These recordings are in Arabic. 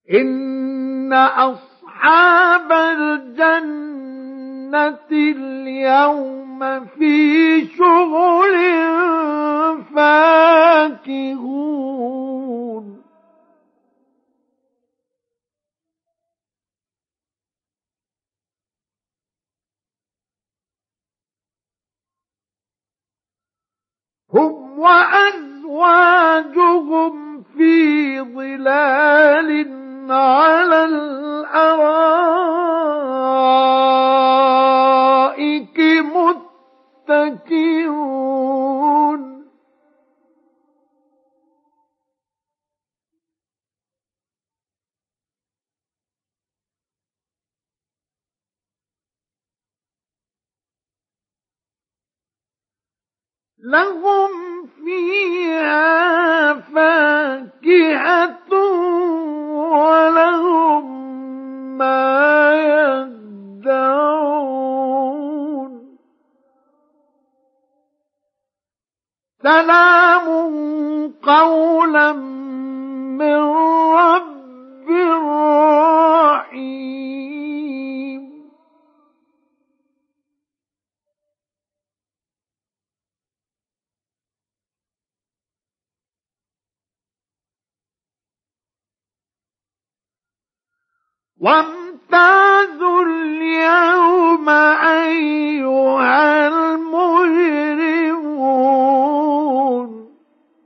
إن أصحاب الجنة اليوم في شغل فاكهون هم وأزواجهم في ظلال على الأرائك متكئون لهم فيها فاكهة ولهم ما يدعون سلام قولا من رب رحيم وامتازوا اليوم أيها المجرمون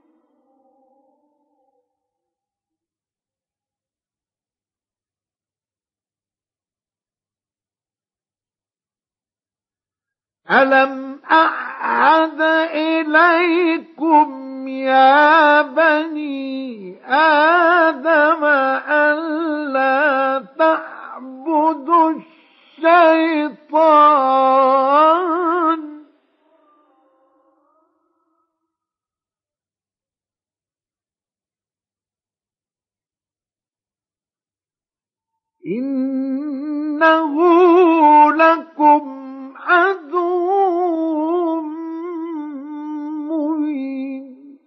ألم أعهد إليكم يا بني آدم ألا تعبدوا الشيطان إنه لكم عدو مبين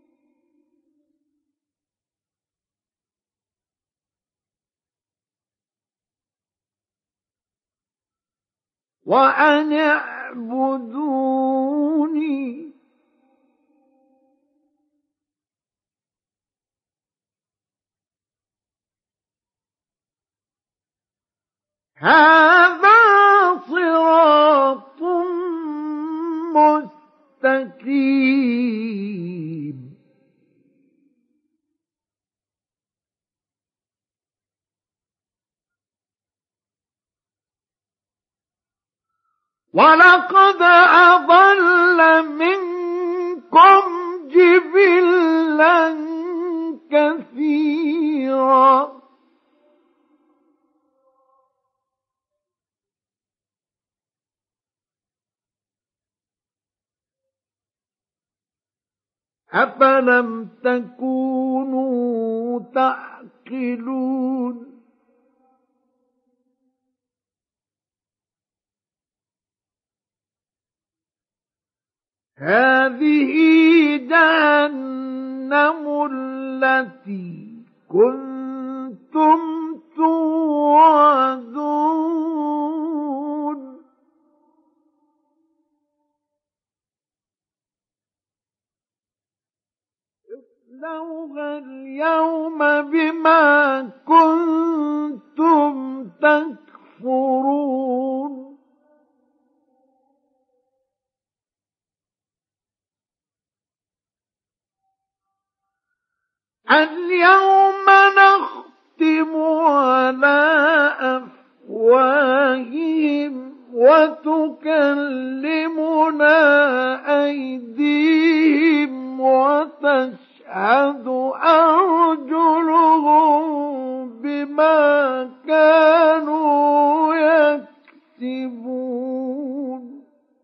وأن اعبدوني هذا صراط مستقيم ولقد أضل منكم جبلا كثيرا أفلم تكونوا تعقلون هذه جهنم التي كنتم توعدون اصلوها اليوم بما كنتم تكفرون اليوم نختم على أفواههم وتكلمنا أيديهم وتشهد أرجلهم بما كانوا يكسبون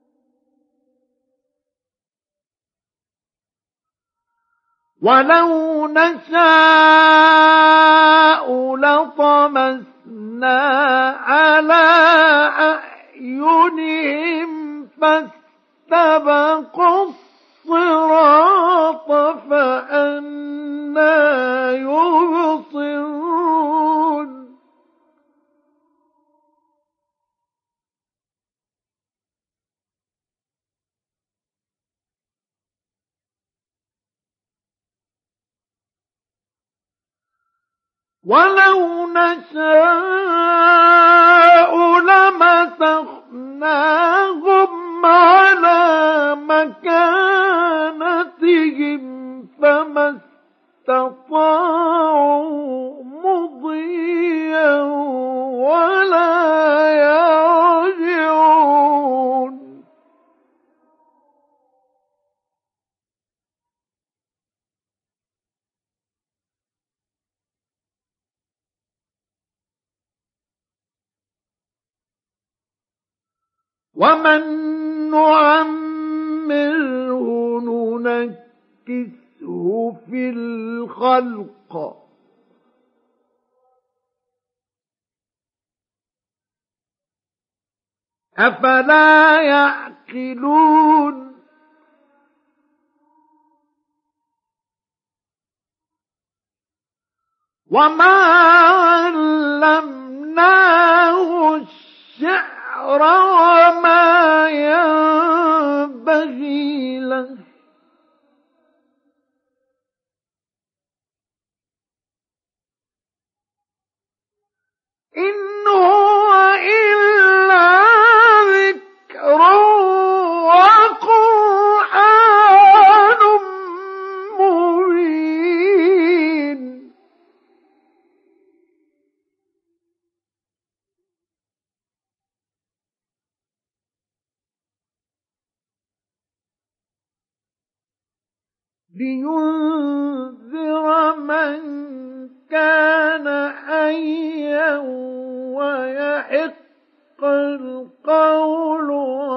ولو نشاء لطمسنا على أعينهم فاستبقوا الصراط فأنى يبصرون ولو نشاء لمسخناهم على مكانتهم فما استطاعوا مضيا ولا يرجعون ومن نعمره ننكسه في الخلق أفلا يعقلون وما علمناه الشعر وما ينبغي له إن هو إلا ذكر وقرآن مبين لينذر من كان حيا ويحق القول